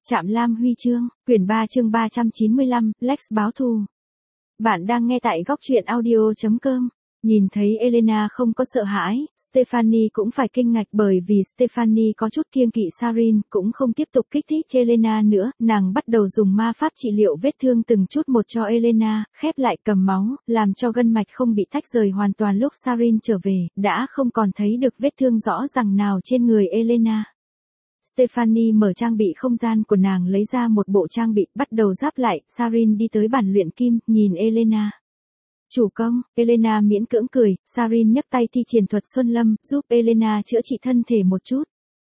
Trạm Lam Huy chương, quyển 3 chương 395, Lex báo thù. Bạn đang nghe tại góc truyện audio.com. Nhìn thấy Elena không có sợ hãi, Stephanie cũng phải kinh ngạc bởi vì Stephanie có chút kiêng kỵ Sarin, cũng không tiếp tục kích thích Elena nữa, nàng bắt đầu dùng ma pháp trị liệu vết thương từng chút một cho Elena, khép lại cầm máu, làm cho gân mạch không bị tách rời hoàn toàn lúc Sarin trở về, đã không còn thấy được vết thương rõ ràng nào trên người Elena. Stephanie mở trang bị không gian của nàng lấy ra một bộ trang bị, bắt đầu giáp lại, Sarin đi tới bàn luyện kim, nhìn Elena. Chủ công, Elena miễn cưỡng cười, Sarin nhấc tay thi triển thuật Xuân Lâm, giúp Elena chữa trị thân thể một chút.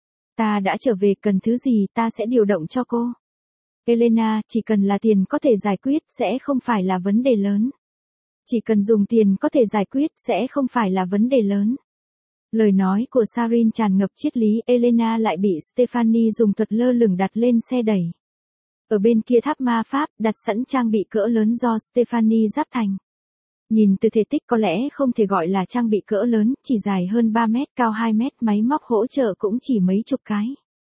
Ta đã trở về, cần thứ gì ta sẽ điều động cho cô. Elena, chỉ cần là tiền có thể giải quyết, sẽ không phải là vấn đề lớn. Chỉ cần dùng tiền có thể giải quyết, sẽ không phải là vấn đề lớn. Lời nói của Sarin tràn ngập triết lý, Elena lại bị Stephanie dùng thuật lơ lửng đặt lên xe đẩy. Ở bên kia tháp ma pháp, đặt sẵn trang bị cỡ lớn do Stephanie giáp thành. Nhìn từ thể tích có lẽ không thể gọi là trang bị cỡ lớn, chỉ dài hơn 3 mét, cao 2 mét, máy móc hỗ trợ cũng chỉ mấy chục cái.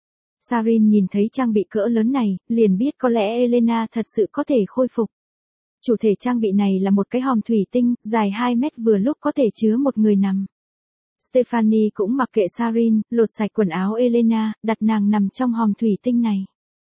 Sarin nhìn thấy trang bị cỡ lớn này, liền biết có lẽ Elena thật sự có thể khôi phục. Chủ thể trang bị này là một cái hòm thủy tinh, dài 2 mét vừa lúc có thể chứa một người nằm. Stephanie cũng mặc kệ Sarin, lột sạch quần áo Elena, đặt nàng nằm trong hòm thủy tinh này.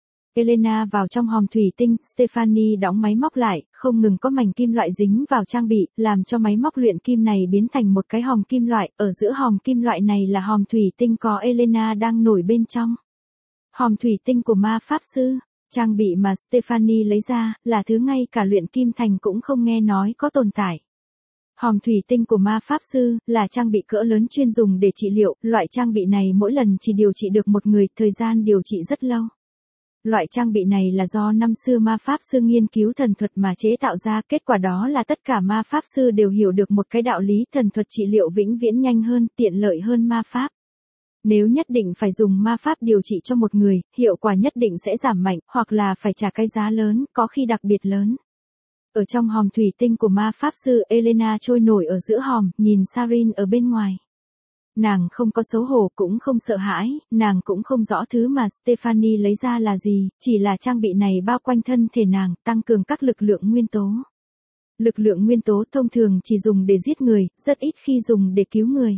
Elena vào trong hòm thủy tinh, Stephanie đóng máy móc lại, không ngừng có mảnh kim loại dính vào trang bị, làm cho máy móc luyện kim này biến thành một cái hòm kim loại, ở giữa hòm kim loại này là hòm thủy tinh có Elena đang nổi bên trong. Hòm thủy tinh của ma pháp sư, trang bị mà Stephanie lấy ra, là thứ ngay cả luyện kim thành cũng không nghe nói có tồn tại. Hòm thủy tinh của ma pháp sư, là trang bị cỡ lớn chuyên dùng để trị liệu, loại trang bị này mỗi lần chỉ điều trị được một người, thời gian điều trị rất lâu. Loại trang bị này là do năm xưa ma pháp sư nghiên cứu thần thuật mà chế tạo ra, kết quả đó là tất cả ma pháp sư đều hiểu được một cái đạo lý, thần thuật trị liệu vĩnh viễn nhanh hơn, tiện lợi hơn ma pháp. Nếu nhất định phải dùng ma pháp điều trị cho một người, hiệu quả nhất định sẽ giảm mạnh, hoặc là phải trả cái giá lớn, có khi đặc biệt lớn. Ở trong hòm thủy tinh của ma pháp sư, Elena trôi nổi ở giữa hòm, nhìn Sarin ở bên ngoài. Nàng không có xấu hổ, cũng không sợ hãi, nàng cũng không rõ thứ mà Stephanie lấy ra là gì, chỉ là trang bị này bao quanh thân thể nàng, tăng cường các lực lượng nguyên tố. Lực lượng nguyên tố thông thường chỉ dùng để giết người, rất ít khi dùng để cứu người.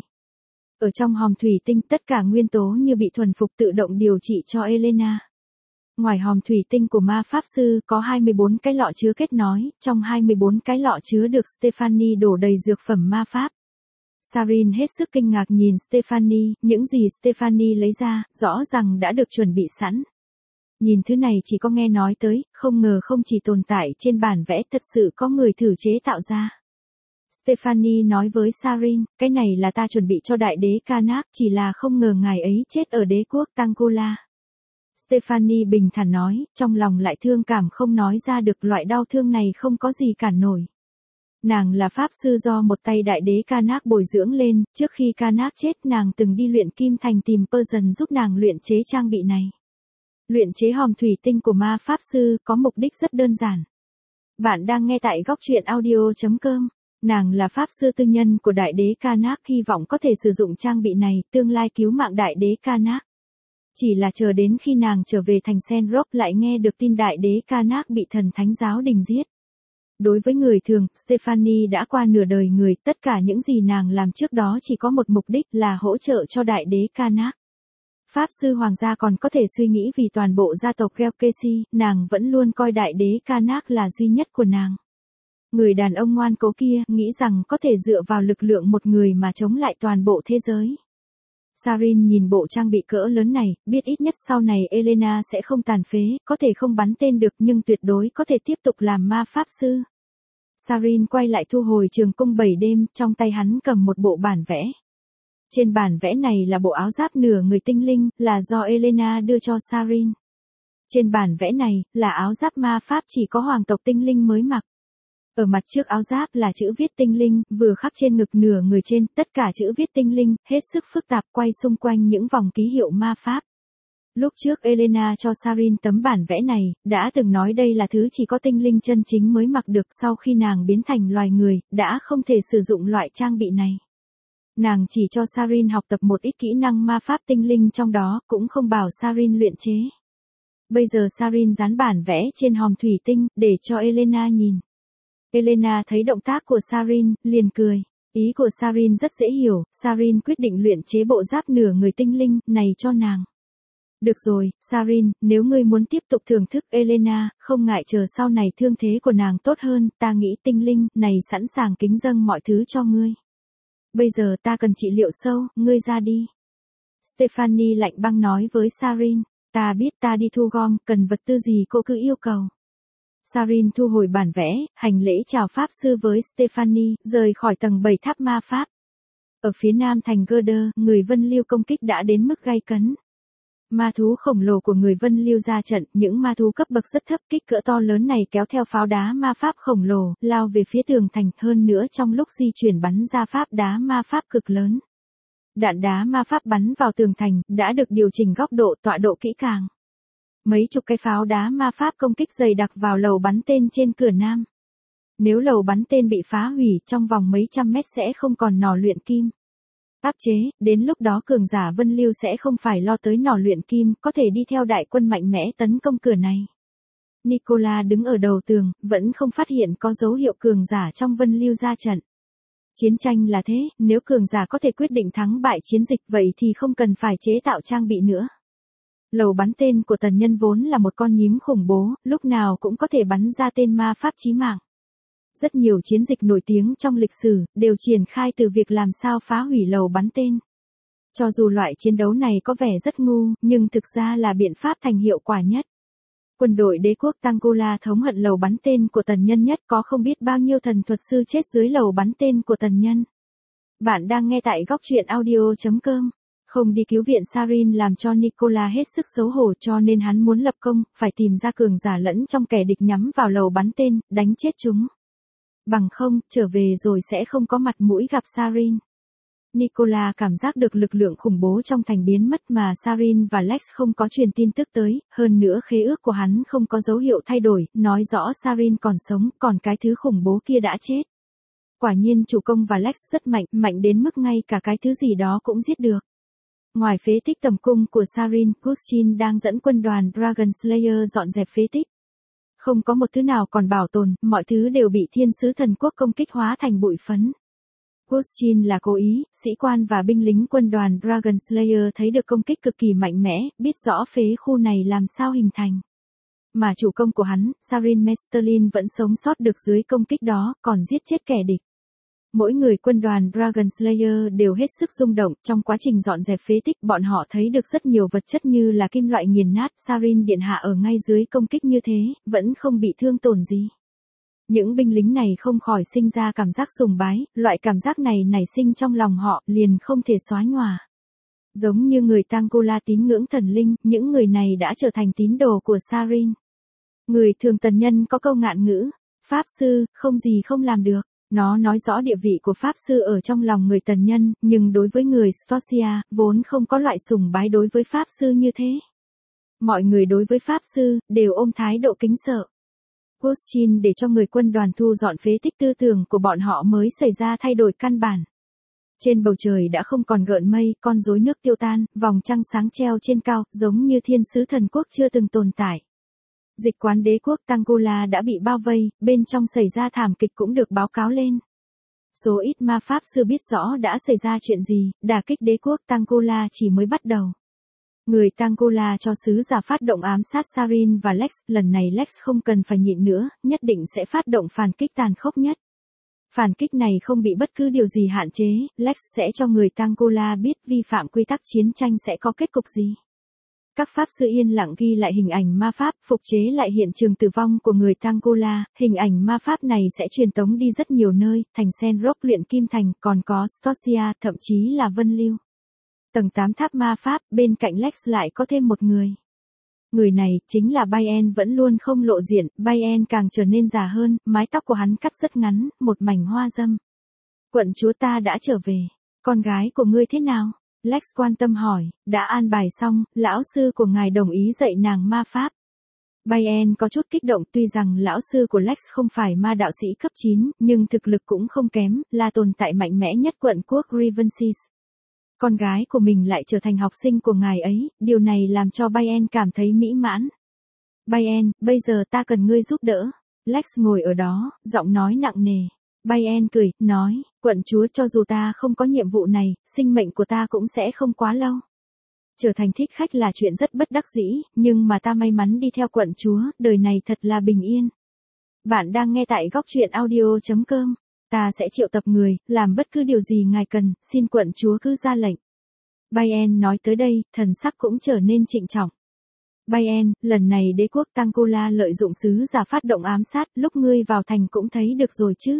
Ở trong hòm thủy tinh, tất cả nguyên tố như bị thuần phục tự động điều trị cho Elena. Ngoài hòm thủy tinh của ma pháp sư, có 24 cái lọ chứa kết nối, trong 24 cái lọ chứa được Stephanie đổ đầy dược phẩm ma pháp. Sarin hết sức kinh ngạc nhìn Stephanie, những gì Stephanie lấy ra, rõ ràng đã được chuẩn bị sẵn. Nhìn thứ này chỉ có nghe nói tới, không ngờ không chỉ tồn tại trên bản vẽ, thật sự có người thử chế tạo ra. Stephanie nói với Sarin, cái này là ta chuẩn bị cho đại đế Karnak, chỉ là không ngờ ngài ấy chết ở đế quốc Tangola. Stephanie bình thản nói, trong lòng lại thương cảm không nói ra được, loại đau thương này không có gì cản nổi. Nàng là pháp sư do một tay đại đế Karnak bồi dưỡng lên, trước khi Karnak chết nàng từng đi luyện kim thành tìm Persian giúp nàng luyện chế trang bị này. Luyện chế hòm thủy tinh của ma pháp sư có mục đích rất đơn giản. Bạn đang nghe tại góc truyện audio.com. Nàng là pháp sư tư nhân của đại đế Karnak, hy vọng có thể sử dụng trang bị này, tương lai cứu mạng đại đế Karnak. Chỉ là chờ đến khi nàng trở về thành Senrock lại nghe được tin đại đế Karnak bị thần thánh giáo đình giết. Đối với người thường, Stephanie đã qua nửa đời người, tất cả những gì nàng làm trước đó chỉ có một mục đích là hỗ trợ cho đại đế Karnak. Pháp sư hoàng gia còn có thể suy nghĩ vì toàn bộ gia tộc Gelkesi, nàng vẫn luôn coi đại đế Karnak là duy nhất của nàng. Người đàn ông ngoan cố kia, nghĩ rằng có thể dựa vào lực lượng một người mà chống lại toàn bộ thế giới. Sarin nhìn bộ trang bị cỡ lớn này, biết ít nhất sau này Elena sẽ không tàn phế, có thể không bắn tên được nhưng tuyệt đối có thể tiếp tục làm ma pháp sư. Sarin quay lại thu hồi trường cung 7 đêm, trong tay hắn cầm một bộ bản vẽ. Trên bản vẽ này là bộ áo giáp nửa người tinh linh, là do Elena đưa cho Sarin. Trên bản vẽ này, là áo giáp ma pháp chỉ có hoàng tộc tinh linh mới mặc. Ở mặt trước áo giáp là chữ viết tinh linh, vừa khắc trên ngực nửa người trên, tất cả chữ viết tinh linh, hết sức phức tạp quay xung quanh những vòng ký hiệu ma pháp. Lúc trước Elena cho Sarin tấm bản vẽ này, đã từng nói đây là thứ chỉ có tinh linh chân chính mới mặc được, sau khi nàng biến thành loài người, đã không thể sử dụng loại trang bị này. Nàng chỉ cho Sarin học tập một ít kỹ năng ma pháp tinh linh trong đó, cũng không bảo Sarin luyện chế. Bây giờ Sarin dán bản vẽ trên hòm thủy tinh, để cho Elena nhìn. Elena thấy động tác của Sarin, liền cười. Ý của Sarin rất dễ hiểu, Sarin quyết định luyện chế bộ giáp nửa người tinh linh này cho nàng. Được rồi, Sarin, nếu ngươi muốn tiếp tục thưởng thức Elena, không ngại chờ sau này thương thế của nàng tốt hơn, ta nghĩ tinh linh này sẵn sàng kính dâng mọi thứ cho ngươi. Bây giờ ta cần trị liệu sâu, ngươi ra đi. Stephanie lạnh băng nói với Sarin, ta biết ta đi thu gom, cần vật tư gì cô cứ yêu cầu. Sarin thu hồi bản vẽ, hành lễ chào Pháp sư với Stephanie, rời khỏi tầng 7 tháp ma Pháp. Ở phía nam thành Gerder, người Vân Liêu công kích đã đến mức gay cấn. Ma thú khổng lồ của người Vân Liêu ra trận, những ma thú cấp bậc rất thấp kích cỡ to lớn này kéo theo pháo đá ma Pháp khổng lồ, lao về phía tường thành, hơn nữa trong lúc di chuyển bắn ra pháp đá ma Pháp cực lớn. Đạn đá ma Pháp bắn vào tường thành, đã được điều chỉnh góc độ tọa độ kỹ càng. Mấy chục cái pháo đá ma Pháp công kích dày đặc vào lầu bắn tên trên cửa nam. Nếu lầu bắn tên bị phá hủy, trong vòng mấy trăm mét sẽ không còn nỏ luyện kim. Áp chế, đến lúc đó cường giả Vân Liêu sẽ không phải lo tới nỏ luyện kim, có thể đi theo đại quân mạnh mẽ tấn công cửa này. Nicola đứng ở đầu tường, vẫn không phát hiện có dấu hiệu cường giả trong Vân Liêu ra trận. Chiến tranh là thế, nếu cường giả có thể quyết định thắng bại chiến dịch vậy thì không cần phải chế tạo trang bị nữa. Lầu bắn tên của Tần Nhân vốn là một con nhím khủng bố, lúc nào cũng có thể bắn ra tên ma Pháp chí mạng. Rất nhiều chiến dịch nổi tiếng trong lịch sử, đều triển khai từ việc làm sao phá hủy lầu bắn tên. Cho dù loại chiến đấu này có vẻ rất ngu, nhưng thực ra là biện pháp thành hiệu quả nhất. Quân đội đế quốc Tangula thống hận lầu bắn tên của Tần Nhân nhất, có không biết bao nhiêu thần thuật sư chết dưới lầu bắn tên của Tần Nhân. Bạn đang nghe tại góc truyện audio.com. Không đi cứu viện Sarin làm cho Nicola hết sức xấu hổ, cho nên hắn muốn lập công, phải tìm ra cường giả lẫn trong kẻ địch nhắm vào lầu bắn tên, đánh chết chúng. Bằng không, trở về rồi sẽ không có mặt mũi gặp Sarin. Nicola cảm giác được lực lượng khủng bố trong thành biến mất mà Sarin và Lex không có truyền tin tức tới, hơn nữa khế ước của hắn không có dấu hiệu thay đổi, nói rõ Sarin còn sống, còn cái thứ khủng bố kia đã chết. Quả nhiên chủ công và Lex rất mạnh, mạnh đến mức ngay cả cái thứ gì đó cũng giết được. Ngoài phế tích tầm cung của Sarin, Gustin đang dẫn quân đoàn Dragon Slayer dọn dẹp phế tích. Không có một thứ nào còn bảo tồn, mọi thứ đều bị thiên sứ thần quốc công kích hóa thành bụi phấn. Gustin là cố ý, sĩ quan và binh lính quân đoàn Dragon Slayer thấy được công kích cực kỳ mạnh mẽ, biết rõ phế khu này làm sao hình thành. Mà chủ công của hắn, Sarin Mesterlin vẫn sống sót được dưới công kích đó, còn giết chết kẻ địch. Mỗi người quân đoàn Dragon Slayer đều hết sức rung động, trong quá trình dọn dẹp phế tích bọn họ thấy được rất nhiều vật chất như là kim loại nghiền nát, Sarin điện hạ ở ngay dưới công kích như thế, vẫn không bị thương tổn gì. Những binh lính này không khỏi sinh ra cảm giác sùng bái, loại cảm giác này nảy sinh trong lòng họ, liền không thể xóa nhòa. Giống như người Tangula tín ngưỡng thần linh, những người này đã trở thành tín đồ của Sarin. Người thường Tần Nhân có câu ngạn ngữ, Pháp sư, không gì không làm được. Nó nói rõ địa vị của Pháp sư ở trong lòng người Tần Nhân, nhưng đối với người Scotia, vốn không có loại sùng bái đối với Pháp sư như thế. Mọi người đối với Pháp sư, đều ôm thái độ kính sợ. Gustin để cho người quân đoàn thu dọn phế tích tư tưởng của bọn họ mới xảy ra thay đổi căn bản. Trên bầu trời đã không còn gợn mây, con rối nước tiêu tan, vòng trăng sáng treo trên cao, giống như thiên sứ thần quốc chưa từng tồn tại. Dịch quán đế quốc Tangula đã bị bao vây, bên trong xảy ra thảm kịch cũng được báo cáo lên. Số ít ma Pháp sư biết rõ đã xảy ra chuyện gì, đả kích đế quốc Tangula chỉ mới bắt đầu. Người Tangula cho sứ giả phát động ám sát Sarin và Lex, lần này Lex không cần phải nhịn nữa, nhất định sẽ phát động phản kích tàn khốc nhất. Phản kích này không bị bất cứ điều gì hạn chế, Lex sẽ cho người Tangula biết vi phạm quy tắc chiến tranh sẽ có kết cục gì. Các Pháp sư yên lặng ghi lại hình ảnh ma Pháp, phục chế lại hiện trường tử vong của người Tangula, hình ảnh ma Pháp này sẽ truyền tống đi rất nhiều nơi, thành Sen Rock luyện kim thành, còn có Scotia, thậm chí là Vân Liêu. Tầng 8 tháp ma Pháp, bên cạnh Lex lại có thêm một người. Người này, chính là Bayern vẫn luôn không lộ diện, Bayern càng trở nên già hơn, mái tóc của hắn cắt rất ngắn, một mảnh hoa dâm. Quận chúa ta đã trở về, con gái của ngươi thế nào? Lex quan tâm hỏi, đã an bài xong, lão sư của ngài đồng ý dạy nàng ma Pháp. Bayern có chút kích động, tuy rằng lão sư của Lex không phải ma đạo sĩ cấp 9, nhưng thực lực cũng không kém, là tồn tại mạnh mẽ nhất quận quốc Rivensis. Con gái của mình lại trở thành học sinh của ngài ấy, điều này làm cho Bayern cảm thấy mỹ mãn. Bayern, bây giờ ta cần ngươi giúp đỡ. Lex ngồi ở đó, giọng nói nặng nề. Bayern cười, nói, quận chúa cho dù ta không có nhiệm vụ này, sinh mệnh của ta cũng sẽ không quá lâu. Trở thành thích khách là chuyện rất bất đắc dĩ, nhưng mà ta may mắn đi theo quận chúa, đời này thật là bình yên. Bạn đang nghe tại góc truyện audio.com. Ta sẽ triệu tập người, làm bất cứ điều gì ngài cần, xin quận chúa cứ ra lệnh. Bayern nói tới đây, thần sắc cũng trở nên trịnh trọng. Bayern, lần này đế quốc Tangola lợi dụng sứ giả phát động ám sát, lúc ngươi vào thành cũng thấy được rồi chứ.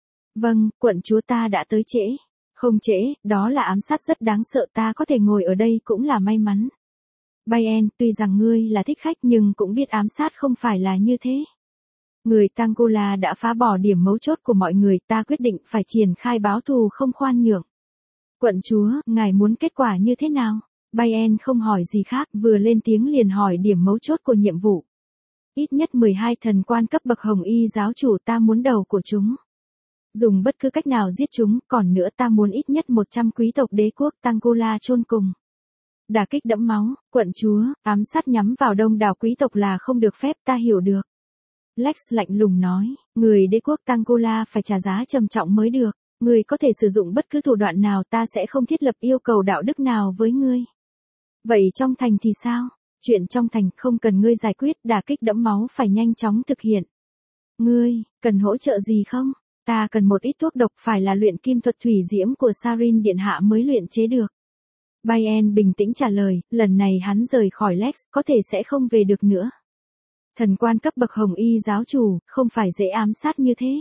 Vâng, quận chúa ta đã tới trễ. Không trễ, đó là ám sát rất đáng sợ, ta có thể ngồi ở đây cũng là may mắn. Bayern, tuy rằng ngươi là thích khách nhưng cũng biết ám sát không phải là như thế. Người Tangola đã phá bỏ điểm mấu chốt của mọi người, ta quyết định phải triển khai báo thù không khoan nhượng. Quận chúa, ngài muốn kết quả như thế nào? Bayern không hỏi gì khác, vừa lên tiếng liền hỏi điểm mấu chốt của nhiệm vụ. Ít nhất 12 thần quan cấp bậc hồng y giáo chủ, ta muốn đầu của chúng. Dùng bất cứ cách nào giết chúng, còn nữa ta muốn ít nhất 100 quý tộc đế quốc Tangola chôn cùng. Đả kích đẫm máu, quận chúa, ám sát nhắm vào đông đảo quý tộc là không được phép, ta hiểu được. Lex lạnh lùng nói, người đế quốc Tangola phải trả giá trầm trọng mới được. Ngươi có thể sử dụng bất cứ thủ đoạn nào, ta sẽ không thiết lập yêu cầu đạo đức nào với ngươi. Vậy trong thành thì sao? Chuyện trong thành không cần ngươi giải quyết, đả kích đẫm máu phải nhanh chóng thực hiện. Ngươi, cần hỗ trợ gì không? Ta cần một ít thuốc độc, phải là luyện kim thuật thủy diễm của Sarin điện hạ mới luyện chế được. Bayern bình tĩnh trả lời, lần này hắn rời khỏi Lex, có thể sẽ không về được nữa. Thần quan cấp bậc hồng y giáo chủ, không phải dễ ám sát như thế.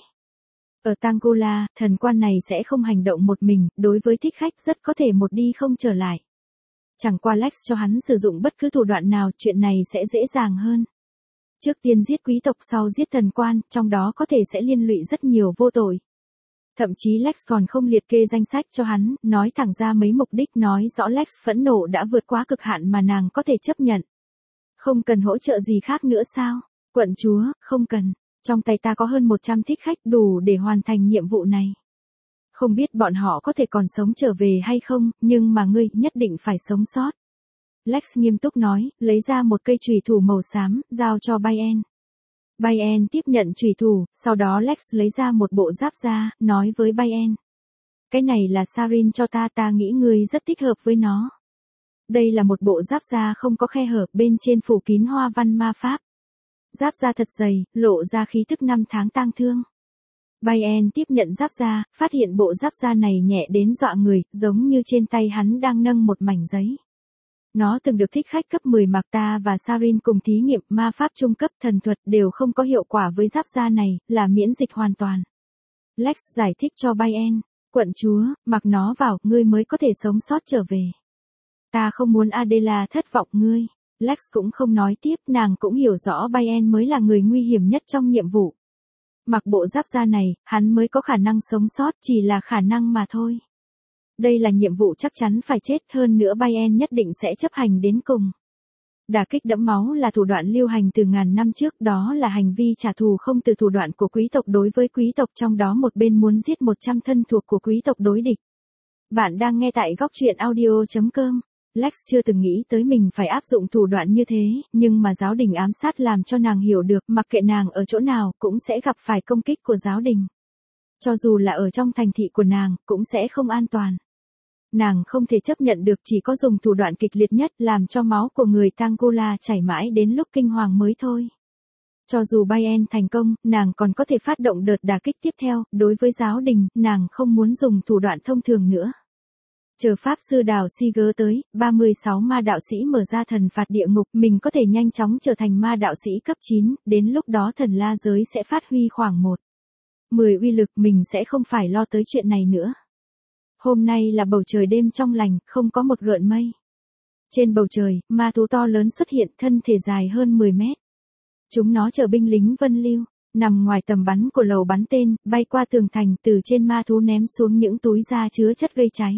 Ở Tangola, thần quan này sẽ không hành động một mình, đối với thích khách rất có thể một đi không trở lại. Chẳng qua Lex cho hắn sử dụng bất cứ thủ đoạn nào, chuyện này sẽ dễ dàng hơn. Trước tiên giết quý tộc, sau giết thần quan, trong đó có thể sẽ liên lụy rất nhiều vô tội. Thậm chí Lex còn không liệt kê danh sách cho hắn, nói thẳng ra mấy mục đích, nói rõ Lex phẫn nộ đã vượt quá cực hạn mà nàng có thể chấp nhận. Không cần hỗ trợ gì khác nữa sao? Quận chúa, không cần. Trong tay ta có hơn 100 thích khách đủ để hoàn thành nhiệm vụ này. Không biết bọn họ có thể còn sống trở về hay không, nhưng mà ngươi nhất định phải sống sót. Lex nghiêm túc nói, lấy ra một cây chùy thủ màu xám, giao cho Bayern. Bayern tiếp nhận chùy thủ, sau đó Lex lấy ra một bộ giáp da, nói với Bayern. Cái này là Sarin cho ta, ta nghĩ ngươi rất thích hợp với nó. Đây là một bộ giáp da không có khe hở, bên trên phủ kín hoa văn ma pháp. Giáp da thật dày, lộ ra khí tức năm tháng tang thương. Bayern tiếp nhận giáp da, phát hiện bộ giáp da này nhẹ đến dọa người, giống như trên tay hắn đang nâng một mảnh giấy. Nó từng được thích khách cấp 10 mặc, ta và Sarin cùng thí nghiệm, ma pháp trung cấp, thần thuật đều không có hiệu quả với giáp da này, là miễn dịch hoàn toàn. Lex giải thích cho Bayern, quận chúa, mặc nó vào, ngươi mới có thể sống sót trở về. Ta không muốn Adela thất vọng ngươi. Lex cũng không nói tiếp, nàng cũng hiểu rõ Bayern mới là người nguy hiểm nhất trong nhiệm vụ. Mặc bộ giáp da này, hắn mới có khả năng sống sót, chỉ là khả năng mà thôi. Đây là nhiệm vụ chắc chắn phải chết, hơn nữa Bayern nhất định sẽ chấp hành đến cùng. Đả kích đẫm máu là thủ đoạn lưu hành từ ngàn năm trước, đó là hành vi trả thù không từ thủ đoạn của quý tộc đối với quý tộc, trong đó một bên muốn giết 100 thân thuộc của quý tộc đối địch. Bạn đang nghe tại góc truyện audio.com. Lex chưa từng nghĩ tới mình phải áp dụng thủ đoạn như thế, nhưng mà giáo đình ám sát làm cho nàng hiểu được, mặc kệ nàng ở chỗ nào, cũng sẽ gặp phải công kích của giáo đình. Cho dù là ở trong thành thị của nàng, cũng sẽ không an toàn. Nàng không thể chấp nhận được, chỉ có dùng thủ đoạn kịch liệt nhất, làm cho máu của người Tangola chảy mãi đến lúc kinh hoàng mới thôi. Cho dù Bayern thành công, nàng còn có thể phát động đợt đả kích tiếp theo, đối với giáo đình, nàng không muốn dùng thủ đoạn thông thường nữa. Chờ Pháp sư Đào Siger tới, 36 ma đạo sĩ mở ra thần phạt địa ngục, mình có thể nhanh chóng trở thành ma đạo sĩ cấp 9, đến lúc đó thần la giới sẽ phát huy khoảng 10 uy lực, mình sẽ không phải lo tới chuyện này nữa. Hôm nay là bầu trời đêm trong lành, không có một gợn mây. Trên bầu trời, ma thú to lớn xuất hiện, thân thể dài hơn 10 mét. Chúng nó chở binh lính Vân Lưu, nằm ngoài tầm bắn của lầu bắn tên, bay qua tường thành, từ trên ma thú ném xuống những túi da chứa chất gây cháy.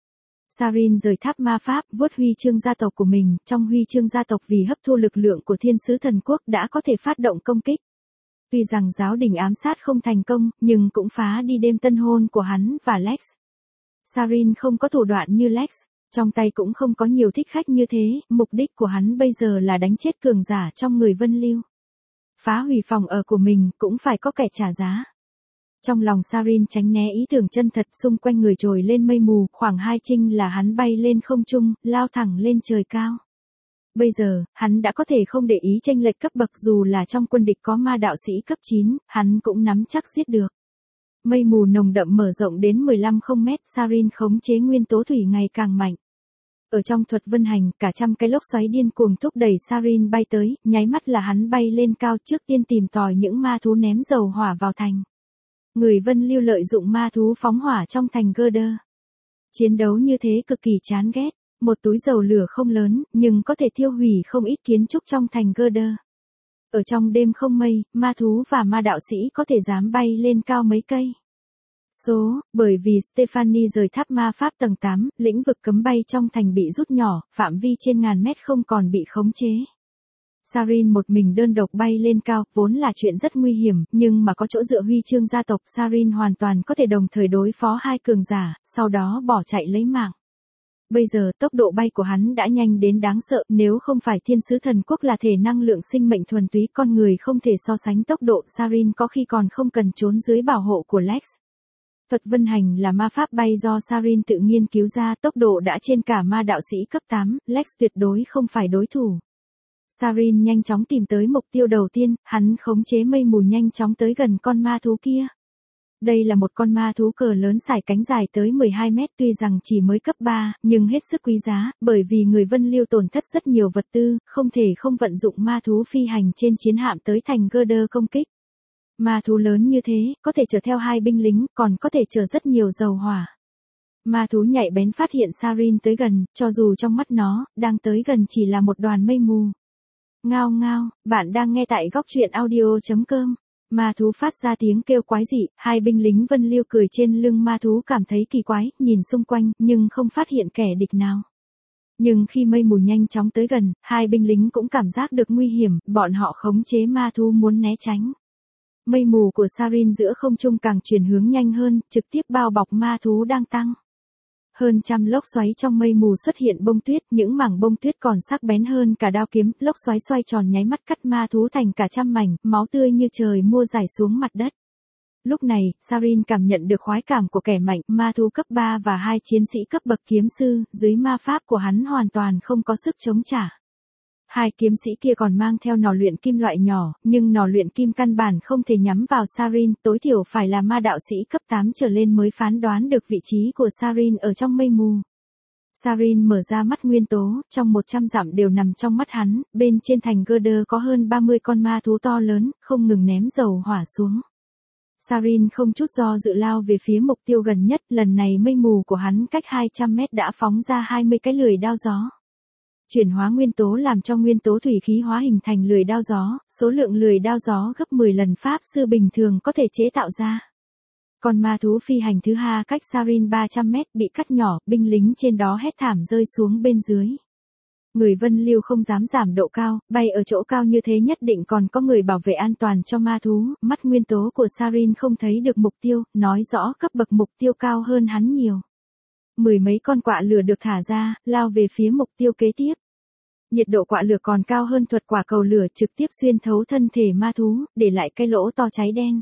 Sarin rời tháp ma pháp, vuốt huy chương gia tộc của mình, trong huy chương gia tộc vì hấp thu lực lượng của thiên sứ thần quốc đã có thể phát động công kích. Tuy rằng giáo đình ám sát không thành công, nhưng cũng phá đi đêm tân hôn của hắn và Lex. Sarin không có thủ đoạn như Lex, Trong tay cũng không có nhiều thích khách như thế, mục đích của hắn bây giờ là đánh chết cường giả trong người Vân Lưu. Phá hủy phòng ở của mình cũng phải có kẻ trả giá. Trong lòng Sarin tránh né ý tưởng chân thật, xung quanh người trồi lên mây mù, khoảng 2 trinh là hắn bay lên không trung, lao thẳng lên trời cao. Bây giờ, hắn đã có thể không để ý chênh lệch cấp bậc, dù là trong quân địch có ma đạo sĩ cấp 9, hắn cũng nắm chắc giết được. Mây mù nồng đậm mở rộng đến 15 mét, Sarin khống chế nguyên tố thủy ngày càng mạnh. Ở trong thuật vân hành, cả trăm cái lốc xoáy điên cuồng thúc đẩy Sarin bay tới, nháy mắt là hắn bay lên cao, trước tiên tìm tòi những ma thú ném dầu hỏa vào thành. Người Vân Lưu lợi dụng ma thú phóng hỏa trong thành Gerder. Chiến đấu như thế cực kỳ chán ghét, một túi dầu lửa không lớn, nhưng có thể thiêu hủy không ít kiến trúc trong thành Gerder. Ở trong đêm không mây, ma thú và ma đạo sĩ có thể dám bay lên cao mấy cây. Bởi vì Stephanie rời tháp ma pháp tầng 8, lĩnh vực cấm bay trong thành bị rút nhỏ, phạm vi trên ngàn mét không còn bị khống chế. Sarin một mình đơn độc bay lên cao, vốn là chuyện rất nguy hiểm, nhưng mà có chỗ dựa huy chương gia tộc, Sarin hoàn toàn có thể đồng thời đối phó 2 cường giả, sau đó bỏ chạy lấy mạng. Bây giờ tốc độ bay của hắn đã nhanh đến đáng sợ, nếu không phải thiên sứ thần quốc là thể năng lượng sinh mệnh thuần túy, con người không thể so sánh tốc độ, Sarin có khi còn không cần trốn dưới bảo hộ của Lex. Thuật vân hành là ma pháp bay do Sarin tự nghiên cứu ra, tốc độ đã trên cả ma đạo sĩ cấp 8, Lex tuyệt đối không phải đối thủ. Sarin nhanh chóng tìm tới mục tiêu đầu tiên, hắn khống chế mây mù nhanh chóng tới gần con ma thú kia. Đây là một con ma thú cờ lớn sải cánh dài tới 12 mét, tuy rằng chỉ mới cấp 3, nhưng hết sức quý giá, bởi vì người Vân Lưu tổn thất rất nhiều vật tư, không thể không vận dụng ma thú phi hành trên chiến hạm tới thành Gerder công kích. Ma thú lớn như thế, có thể chở theo 2 binh lính, còn có thể chở rất nhiều dầu hỏa. Ma thú nhạy bén phát hiện Sarin tới gần, cho dù trong mắt nó, đang tới gần chỉ là một đoàn mây mù. Ngao ngao, bạn đang nghe tại góc truyện audio.com. Ma thú phát ra tiếng kêu quái dị, 2 binh lính Vân Lưu cười trên lưng ma thú cảm thấy kỳ quái, nhìn xung quanh, nhưng không phát hiện kẻ địch nào. Nhưng khi mây mù nhanh chóng tới gần, 2 binh lính cũng cảm giác được nguy hiểm, bọn họ khống chế ma thú muốn né tránh. Mây mù của Sarin giữa không trung càng chuyển hướng nhanh hơn, trực tiếp bao bọc ma thú đang tăng. Hơn trăm lốc xoáy trong mây mù xuất hiện bông tuyết, những mảng bông tuyết còn sắc bén hơn cả đao kiếm, lốc xoáy xoay tròn nháy mắt cắt ma thú thành cả trăm mảnh, máu tươi như trời mưa rải xuống mặt đất. Lúc này, Sarin cảm nhận được khoái cảm của kẻ mạnh, ma thú cấp 3 và 2 chiến sĩ cấp bậc kiếm sư, dưới ma pháp của hắn hoàn toàn không có sức chống trả. 2 kiếm sĩ kia còn mang theo nỏ luyện kim loại nhỏ, nhưng nỏ luyện kim căn bản không thể nhắm vào Sarin, tối thiểu phải là ma đạo sĩ cấp 8 trở lên mới phán đoán được vị trí của Sarin ở trong mây mù. Sarin mở ra mắt nguyên tố, trong 100 dặm đều nằm trong mắt hắn, bên trên thành Gerder có hơn 30 con ma thú to lớn, không ngừng ném dầu hỏa xuống. Sarin không chút do dự lao về phía mục tiêu gần nhất, lần này mây mù của hắn cách 200 mét đã phóng ra 20 cái lưỡi đao gió. Chuyển hóa nguyên tố làm cho nguyên tố thủy khí hóa hình thành lưỡi đao gió, số lượng lưỡi đao gió gấp 10 lần pháp sư bình thường có thể chế tạo ra. Còn ma thú phi hành thứ hai cách Sarin 300 mét bị cắt nhỏ, binh lính trên đó hét thảm rơi xuống bên dưới. Người Vân Lưu không dám giảm độ cao, bay ở chỗ cao như thế nhất định còn có người bảo vệ an toàn cho ma thú, mắt nguyên tố của Sarin không thấy được mục tiêu, nói rõ cấp bậc mục tiêu cao hơn hắn nhiều. 10 mấy con quạ lửa được thả ra, lao về phía mục tiêu kế tiếp. Nhiệt độ quạ lửa còn cao hơn thuật quả cầu lửa, trực tiếp xuyên thấu thân thể ma thú, để lại cái lỗ to cháy đen.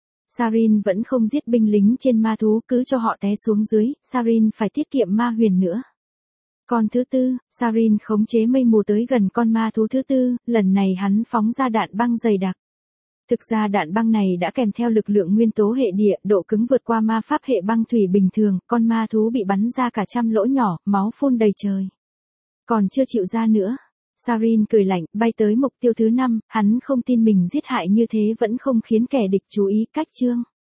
Sarin vẫn không giết binh lính trên ma thú, cứ cho họ té xuống dưới, Sarin phải tiết kiệm ma huyền nữa. Con thứ tư, Sarin khống chế mây mù tới gần con ma thú thứ tư, lần này hắn phóng ra đạn băng dày đặc. Thực ra đạn băng này đã kèm theo lực lượng nguyên tố hệ địa, độ cứng vượt qua ma pháp hệ băng thủy bình thường, con ma thú bị bắn ra cả trăm lỗ nhỏ, máu phun đầy trời. Còn chưa chịu ra nữa. Sarin cười lạnh, bay tới mục tiêu thứ 5, hắn không tin mình giết hại như thế vẫn không khiến kẻ địch chú ý, cách chương.